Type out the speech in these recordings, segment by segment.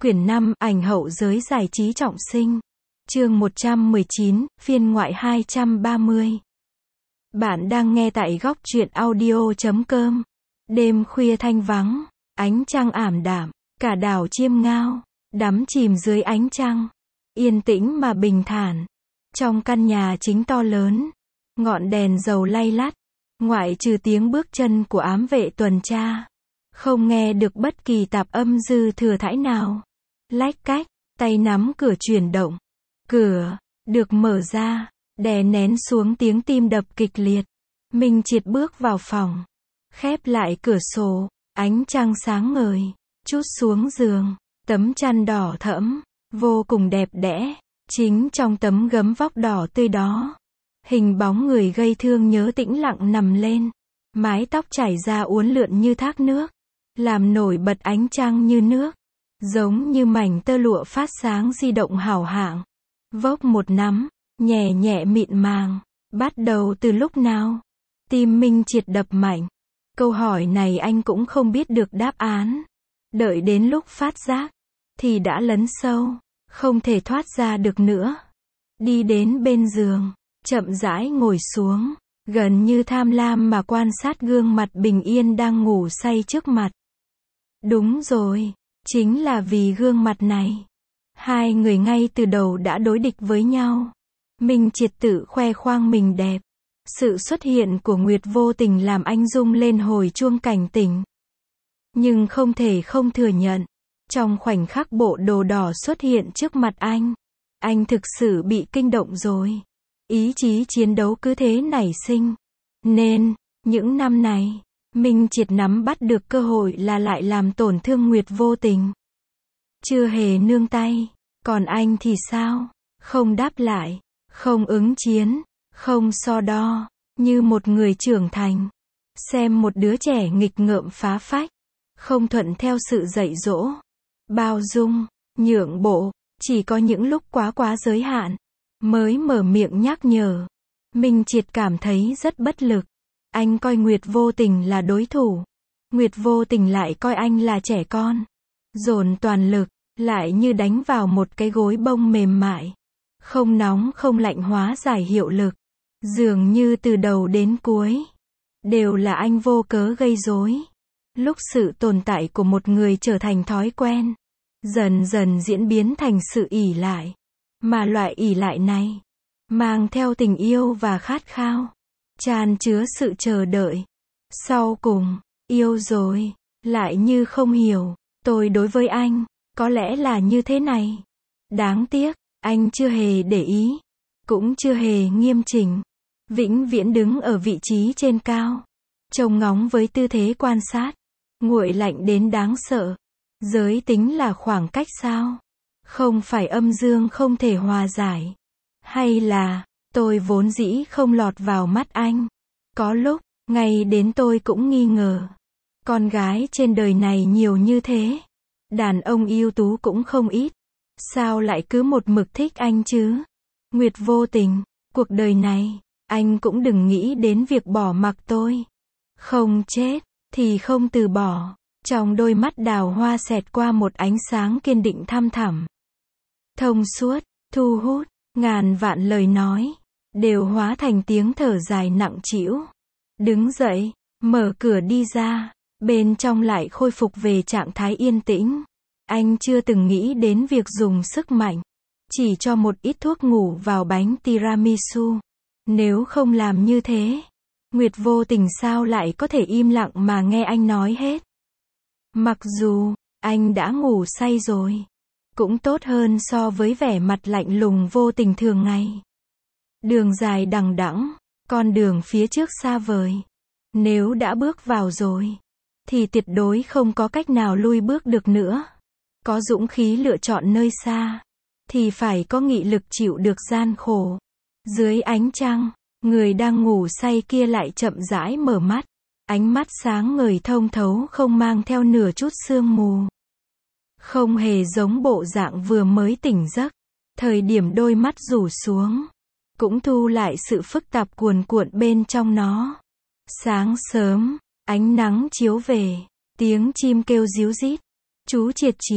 Quyển 5, ảnh hậu giới giải trí trọng sinh. Chương 119, phiên ngoại 230. Bạn đang nghe tại góc truyện audio.com. Đêm khuya thanh vắng, ánh trăng ảm đạm, cả đảo chiêm ngao, đắm chìm dưới ánh trăng. Yên tĩnh mà bình thản. Trong căn nhà chính to lớn, ngọn đèn dầu lay lắt, ngoại trừ tiếng bước chân của ám vệ tuần tra, không nghe được bất kỳ tạp âm dư thừa thãi nào. Lách cách, tay nắm cửa chuyển động. Cửa được mở ra, đè nén xuống tiếng tim đập kịch liệt. Minh Triệt bước vào phòng, khép lại cửa sổ, ánh trăng sáng ngời, trút xuống giường, tấm chăn đỏ thẫm, vô cùng đẹp đẽ. Chính trong tấm gấm vóc đỏ tươi đó, hình bóng người gây thương nhớ tĩnh lặng nằm lên, mái tóc chảy ra uốn lượn như thác nước, làm nổi bật ánh trăng như nước, giống như mảnh tơ lụa phát sáng di động hào hạng. Vốc một nắm, nhẹ nhẹ mịn màng. Bắt đầu từ lúc nào? Tim Minh Triệt đập mạnh. Câu hỏi này anh cũng không biết được đáp án. Đợi đến lúc phát giác, thì đã lấn sâu, không thể thoát ra được nữa. Đi đến bên giường, chậm rãi ngồi xuống, gần như tham lam mà quan sát gương mặt bình yên đang ngủ say trước mặt. Đúng rồi, chính là vì gương mặt này, hai người ngay từ đầu đã đối địch với nhau. Minh Triệt tự khoe khoang mình đẹp. Sự xuất hiện của Nguyệt Vô Tình làm anh rung lên hồi chuông cảnh tỉnh. Nhưng không thể không thừa nhận, trong khoảnh khắc bộ đồ đỏ xuất hiện trước mặt anh thực sự bị kinh động rồi. Ý chí chiến đấu cứ thế nảy sinh. Nên, những năm này, Minh Triệt nắm bắt được cơ hội là lại làm tổn thương Nguyệt Vô Tình. Chưa hề nương tay. Còn anh thì sao? Không đáp lại, không ứng chiến, không so đo, như một người trưởng thành. Xem một đứa trẻ nghịch ngợm phá phách, không thuận theo sự dạy dỗ, bao dung, nhượng bộ, chỉ có những lúc quá giới hạn, mới mở miệng nhắc nhở. Minh Triệt cảm thấy rất bất lực. Anh coi Nguyệt Vô Tình là đối thủ, Nguyệt Vô Tình lại coi anh là trẻ con. Dồn toàn lực, lại như đánh vào một cái gối bông mềm mại, không nóng không lạnh hóa giải hiệu lực. Dường như từ đầu đến cuối, đều là anh vô cớ gây rối. Lúc sự tồn tại của một người trở thành thói quen, dần dần diễn biến thành sự ỷ lại. Mà loại ỷ lại này, mang theo tình yêu và khát khao, tràn chứa sự chờ đợi. Sau cùng, yêu rồi, lại như không hiểu. Tôi đối với anh, có lẽ là như thế này. Đáng tiếc, anh chưa hề để ý, cũng chưa hề nghiêm chỉnh. Vĩnh viễn đứng ở vị trí trên cao, trông ngóng với tư thế quan sát, nguội lạnh đến đáng sợ. Giới tính là khoảng cách sao? Không phải âm dương không thể hòa giải. Hay là, tôi vốn dĩ không lọt vào mắt anh? Có lúc, ngay đến tôi cũng nghi ngờ. Con gái trên đời này nhiều như thế, đàn ông ưu tú cũng không ít. Sao lại cứ một mực thích anh chứ? Nguyệt Vô Tình, cuộc đời này, anh cũng đừng nghĩ đến việc bỏ mặc tôi. Không chết, thì không từ bỏ. Trong đôi mắt đào hoa xẹt qua một ánh sáng kiên định thăm thẳm. Thông suốt, thu hút, ngàn vạn lời nói, đều hóa thành tiếng thở dài nặng trĩu. Đứng dậy, mở cửa đi ra, bên trong lại khôi phục về trạng thái yên tĩnh. Anh chưa từng nghĩ đến việc dùng sức mạnh, chỉ cho một ít thuốc ngủ vào bánh tiramisu. Nếu không làm như thế, Nguyệt Vô Tình sao lại có thể im lặng mà nghe anh nói hết. Mặc dù, anh đã ngủ say rồi, cũng tốt hơn so với vẻ mặt lạnh lùng vô tình thường ngày. Đường dài đằng đẵng, con đường phía trước xa vời. Nếu đã bước vào rồi, thì tuyệt đối không có cách nào lui bước được nữa. Có dũng khí lựa chọn nơi xa, thì phải có nghị lực chịu được gian khổ. Dưới ánh trăng, người đang ngủ say kia lại chậm rãi mở mắt. Ánh mắt sáng ngời thông thấu không mang theo nửa chút sương mù. Không hề giống bộ dạng vừa mới tỉnh giấc. Thời điểm đôi mắt rủ xuống, cũng thu lại sự phức tạp cuồn cuộn bên trong nó. Sáng sớm, ánh nắng chiếu về, tiếng chim kêu ríu rít. Chú Triệt Triệt,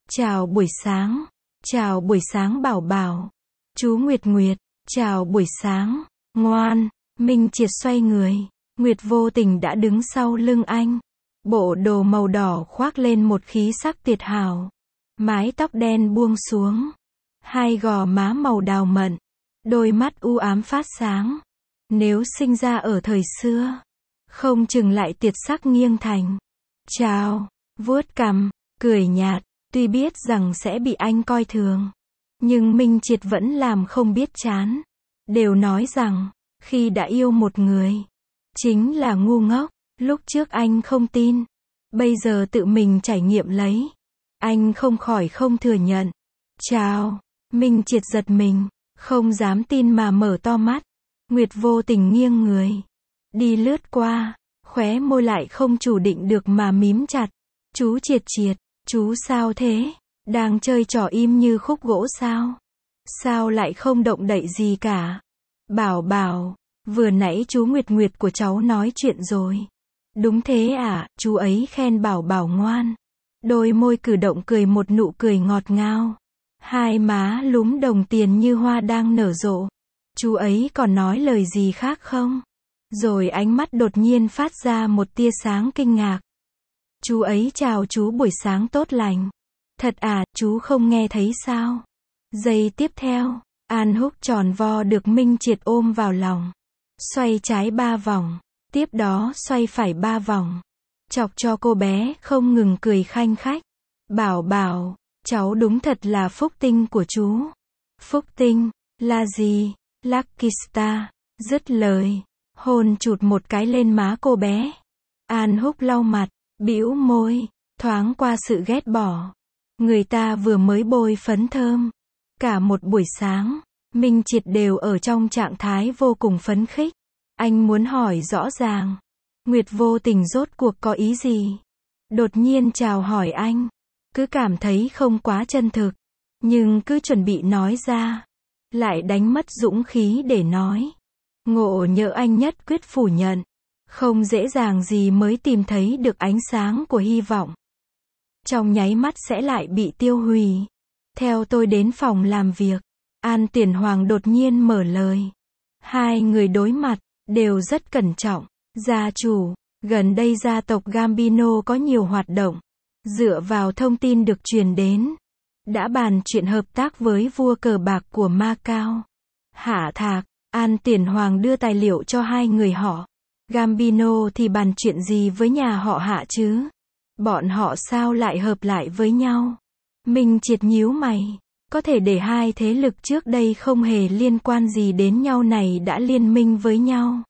Chào buổi sáng. Chào buổi sáng Bảo Bảo. Chú Nguyệt Nguyệt. Chào buổi sáng. Ngoan. Minh Triệt xoay người. Nguyệt vô tình đã đứng sau lưng anh. Bộ đồ màu đỏ khoác lên một khí sắc tuyệt hảo. Mái tóc đen buông xuống. Hai gò má màu đào mận. Đôi mắt u ám phát sáng. Nếu sinh ra ở thời xưa, không chừng lại tuyệt sắc nghiêng thành. Chào. Vuốt cằm. Cười nhạt. Tuy biết rằng sẽ bị anh coi thường, nhưng Minh Triệt vẫn làm không biết chán. Đều nói rằng, khi đã yêu một người, chính là ngu ngốc. Lúc trước anh không tin, bây giờ tự mình trải nghiệm lấy. Anh không khỏi không thừa nhận. Chào. Minh Triệt giật mình, không dám tin mà mở to mắt. Nguyệt vô tình nghiêng người, đi lướt qua, khóe môi lại không chủ định được mà mím chặt. Chú Triệt Triệt, chú sao thế? Đang chơi trò im như khúc gỗ sao? Sao lại không động đậy gì cả? Bảo Bảo, vừa nãy chú Nguyệt Nguyệt của cháu nói chuyện rồi. Đúng thế à, chú ấy khen Bảo Bảo ngoan. Đôi môi cử động cười một nụ cười ngọt ngào. Hai má lúm đồng tiền như hoa đang nở rộ. Chú ấy còn nói lời gì khác không? Rồi ánh mắt đột nhiên phát ra một tia sáng kinh ngạc. Chú ấy chào chú buổi sáng tốt lành. Thật à, chú không nghe thấy sao? Giây tiếp theo, An Húc tròn vo được Minh Triệt ôm vào lòng. Xoay trái 3 vòng, tiếp đó xoay phải 3 vòng. Chọc cho cô bé không ngừng cười khanh khách. Bảo Bảo, cháu đúng thật là phúc tinh của chú. Phúc tinh, là gì? Lucky Star. Dứt lời, hôn chụt một cái lên má cô bé. An Húc lau mặt, bĩu môi, thoáng qua sự ghét bỏ. Người ta vừa mới bôi phấn thơm. Cả một buổi sáng, Minh Triệt đều ở trong trạng thái vô cùng phấn khích. Anh muốn hỏi rõ ràng, Nguyệt vô tình rốt cuộc có ý gì? Đột nhiên chào hỏi anh, cứ cảm thấy không quá chân thực, nhưng cứ chuẩn bị nói ra, lại đánh mất dũng khí để nói. Ngộ nhỡ anh nhất quyết phủ nhận, không dễ dàng gì mới tìm thấy được ánh sáng của hy vọng. Trong nháy mắt sẽ lại bị tiêu hủy. Theo tôi đến phòng làm việc, An Tiền Hoàng đột nhiên mở lời. Hai người đối mặt, đều rất cẩn trọng. Gia chủ, gần đây gia tộc Gambino có nhiều hoạt động. Dựa vào thông tin được truyền đến, đã bàn chuyện hợp tác với vua cờ bạc của Macau. Hạ Thạc, An Tiền Hoàng đưa tài liệu cho hai người họ. Gambino thì bàn chuyện gì với nhà họ Hạ chứ? Bọn họ sao lại hợp lại với nhau? Minh Triệt nhíu mày. Có thể để hai thế lực trước đây không hề liên quan gì đến nhau này đã liên minh với nhau.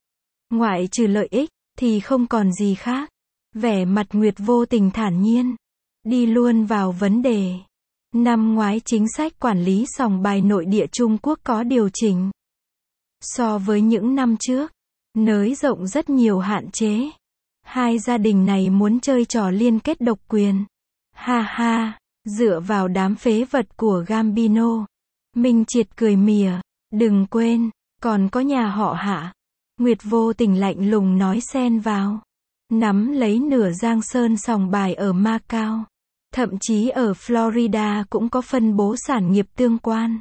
Ngoại trừ lợi ích, thì không còn gì khác. Vẻ mặt Nguyệt vô tình thản nhiên. Đi luôn vào vấn đề. Năm ngoái chính sách quản lý sòng bài nội địa Trung Quốc có điều chỉnh. So với những năm trước, nới rộng rất nhiều hạn chế. Hai gia đình này muốn chơi trò liên kết độc quyền. Ha ha, dựa vào đám phế vật của Gambino. Minh Triệt cười mỉa. Đừng quên, còn có nhà họ Hạ. Nguyệt vô tình lạnh lùng nói xen vào. Nắm lấy nửa giang sơn sòng bài ở Macau. Thậm chí ở Florida cũng có phân bố sản nghiệp tương quan.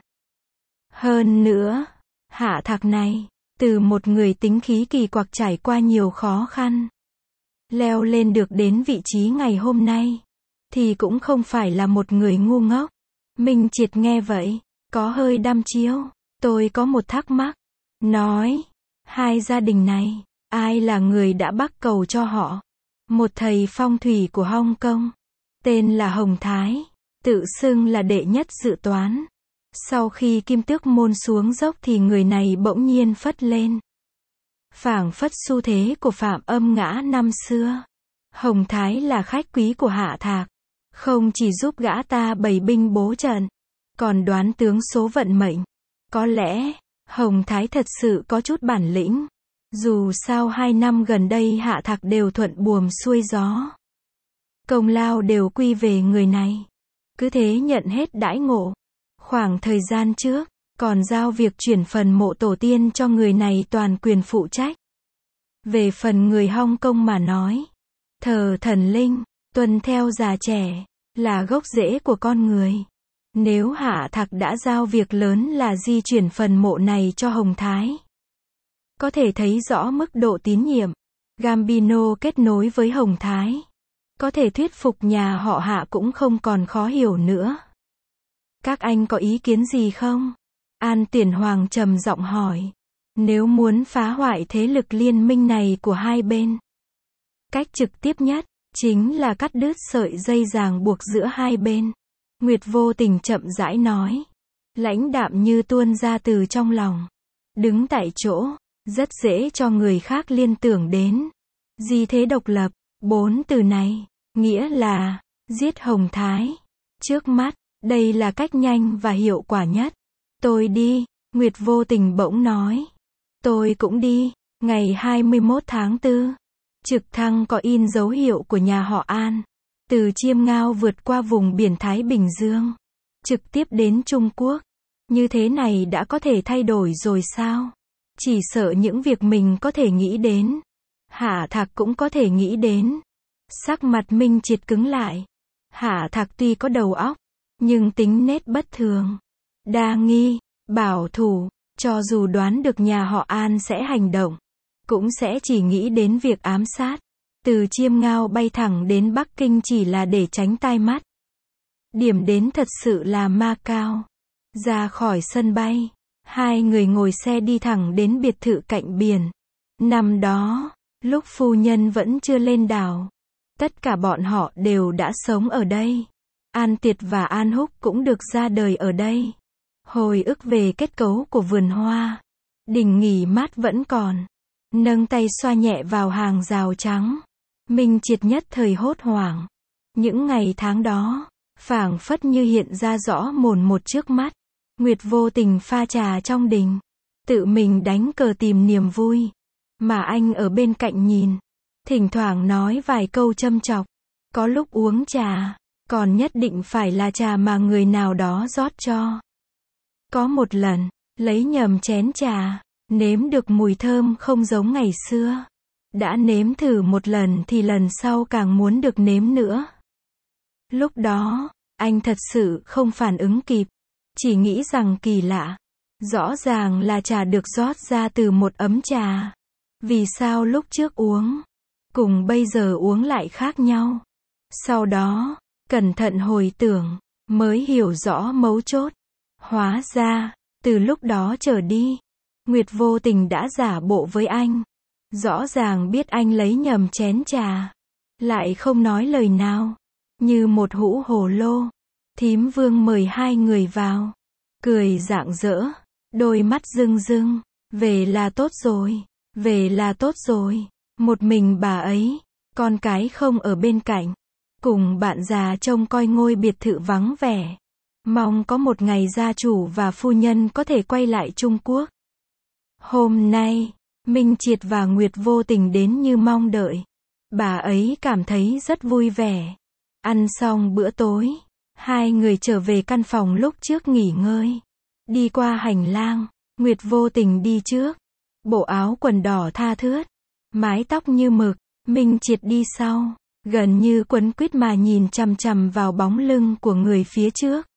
Hơn nữa, Hạ Thạc này, từ một người tính khí kỳ quặc trải qua nhiều khó khăn, leo lên được đến vị trí ngày hôm nay, thì cũng không phải là một người ngu ngốc. Minh Triệt nghe vậy, có hơi đăm chiêu. Tôi có một thắc mắc. Nói, hai gia đình này, ai là người đã bắc cầu cho họ? Một thầy phong thủy của Hong Kong, tên là Hồng Thái, tự xưng là đệ nhất dự toán. Sau khi kim tước môn xuống dốc thì người này bỗng nhiên phất lên. Phảng phất xu thế của Phạm Âm Ngã năm xưa. Hồng Thái là khách quý của Hạ Thạc, không chỉ giúp gã ta bày binh bố trận, còn đoán tướng số vận mệnh. Có lẽ, Hồng Thái thật sự có chút bản lĩnh. Dù sao 2 năm gần đây Hạ Thạc đều thuận buồm xuôi gió. Công lao đều quy về người này. Cứ thế nhận hết đãi ngộ. Khoảng thời gian trước, còn giao việc chuyển phần mộ tổ tiên cho người này toàn quyền phụ trách. Về phần người Hong Kong mà nói, thờ thần linh, tuân theo già trẻ, là gốc rễ của con người. Nếu Hạ Thạc đã giao việc lớn là di chuyển phần mộ này cho Hồng Thái, có thể thấy rõ mức độ tín nhiệm. Gambino kết nối với Hồng Thái, có thể thuyết phục nhà họ Hạ cũng không còn khó hiểu nữa. Các anh có ý kiến gì không? An Tuyển Hoàng trầm giọng hỏi. Nếu muốn phá hoại thế lực liên minh này của hai bên, cách trực tiếp nhất chính là cắt đứt sợi dây ràng buộc giữa hai bên. Nguyệt Vô Tình chậm rãi nói, lãnh đạm như tuôn ra từ trong lòng. Đứng tại chỗ, rất dễ cho người khác liên tưởng đến di thế độc lập. 4 từ này, nghĩa là giết Hồng Thái. Trước mắt, đây là cách nhanh và hiệu quả nhất. Tôi đi, Nguyệt Vô Tình bỗng nói. Tôi cũng đi. Ngày 21 tháng 4, trực thăng có in dấu hiệu của nhà họ An. Từ Chiêm Ngao vượt qua vùng biển Thái Bình Dương, trực tiếp đến Trung Quốc. Như thế này đã có thể thay đổi rồi sao? Chỉ sợ những việc mình có thể nghĩ đến, Hạ Thạc cũng có thể nghĩ đến. Sắc mặt Minh Triệt cứng lại. Hạ Thạc tuy có đầu óc, nhưng tính nết bất thường, đa nghi, bảo thủ, cho dù đoán được nhà họ An sẽ hành động, cũng sẽ chỉ nghĩ đến việc ám sát. Từ Chiêm Ngao bay thẳng đến Bắc Kinh chỉ là để tránh tai mắt. Điểm đến thật sự là Macau. Ra khỏi sân bay, hai người ngồi xe đi thẳng đến biệt thự cạnh biển. Năm đó, lúc phu nhân vẫn chưa lên đảo, tất cả bọn họ đều đã sống ở đây. An Tiệt và An Húc cũng được ra đời ở đây. Hồi ức về kết cấu của vườn hoa, đình nghỉ mát vẫn còn. Nâng tay xoa nhẹ vào hàng rào trắng. Minh Triệt nhất thời hốt hoảng. Những ngày tháng đó, phảng phất như hiện ra rõ mồn một trước mắt. Nguyệt Vô Tình pha trà trong đình, tự mình đánh cờ tìm niềm vui, mà anh ở bên cạnh nhìn, thỉnh thoảng nói vài câu châm chọc. Có lúc uống trà, còn nhất định phải là trà mà người nào đó rót cho. Có một lần, lấy nhầm chén trà, nếm được mùi thơm không giống ngày xưa. Đã nếm thử một lần thì lần sau càng muốn được nếm nữa. Lúc đó, anh thật sự không phản ứng kịp, chỉ nghĩ rằng kỳ lạ. Rõ ràng là trà được rót ra từ một ấm trà. Vì sao lúc trước uống, cùng bây giờ uống lại khác nhau? Sau đó, cẩn thận hồi tưởng, mới hiểu rõ mấu chốt. Hóa ra, từ lúc đó trở đi, Nguyệt Vô Tình đã giả bộ với anh. Rõ ràng biết anh lấy nhầm chén trà, lại không nói lời nào. Như một hũ hồ lô, Thím Vương mời hai người vào, cười rạng rỡ, đôi mắt rưng rưng. Về là tốt rồi, về là tốt rồi. Một mình bà ấy, con cái không ở bên cạnh, cùng bạn già trông coi ngôi biệt thự vắng vẻ. Mong có một ngày gia chủ và phu nhân có thể quay lại Trung Quốc. Hôm nay, Minh Triệt và Nguyệt Vô Tình đến như mong đợi. Bà ấy cảm thấy rất vui vẻ. Ăn xong bữa tối, hai người trở về căn phòng lúc trước nghỉ ngơi. Đi qua hành lang, Nguyệt Vô Tình đi trước. Bộ áo quần đỏ tha thướt, mái tóc như mực. Minh Triệt đi sau, gần như quấn quýt mà nhìn chằm chằm vào bóng lưng của người phía trước.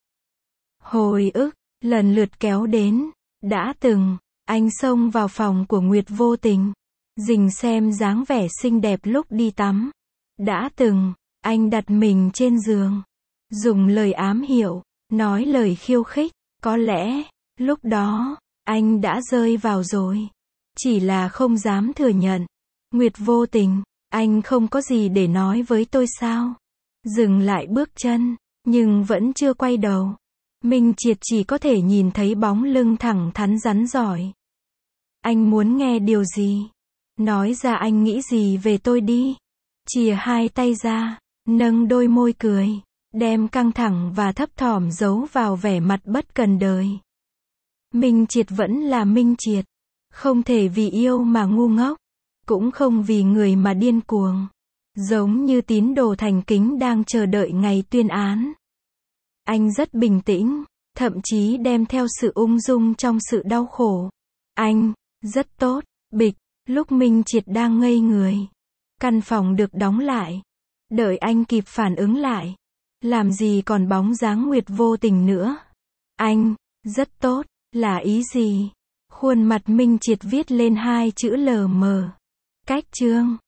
Hồi ức lần lượt kéo đến. Đã từng, anh xông vào phòng của Nguyệt Vô Tình, rình xem dáng vẻ xinh đẹp lúc đi tắm. Đã từng, anh đặt mình trên giường, dùng lời ám hiệu, nói lời khiêu khích. Có lẽ, lúc đó, anh đã rơi vào rồi. Chỉ là không dám thừa nhận. Nguyệt Vô Tình, anh không có gì để nói với tôi sao? Dừng lại bước chân, nhưng vẫn chưa quay đầu. Minh Triệt chỉ có thể nhìn thấy bóng lưng thẳng thắn rắn giỏi. Anh muốn nghe điều gì? Nói ra anh nghĩ gì về tôi đi. Chìa hai tay ra, nâng đôi môi cười, đem căng thẳng và thấp thỏm giấu vào vẻ mặt bất cần đời. Minh Triệt vẫn là Minh Triệt. Không thể vì yêu mà ngu ngốc, cũng không vì người mà điên cuồng. Giống như tín đồ thành kính đang chờ đợi ngày tuyên án. Anh rất bình tĩnh, thậm chí đem theo sự ung dung trong sự đau khổ. Anh, rất tốt. Bịch, lúc Minh Triệt đang ngây người, căn phòng được đóng lại. Đợi anh kịp phản ứng lại, Làm gì còn bóng dáng Nguyệt vô tình nữa. Anh, rất tốt, là ý gì? Khuôn mặt Minh Triệt viết lên hai chữ LM. Cách chương.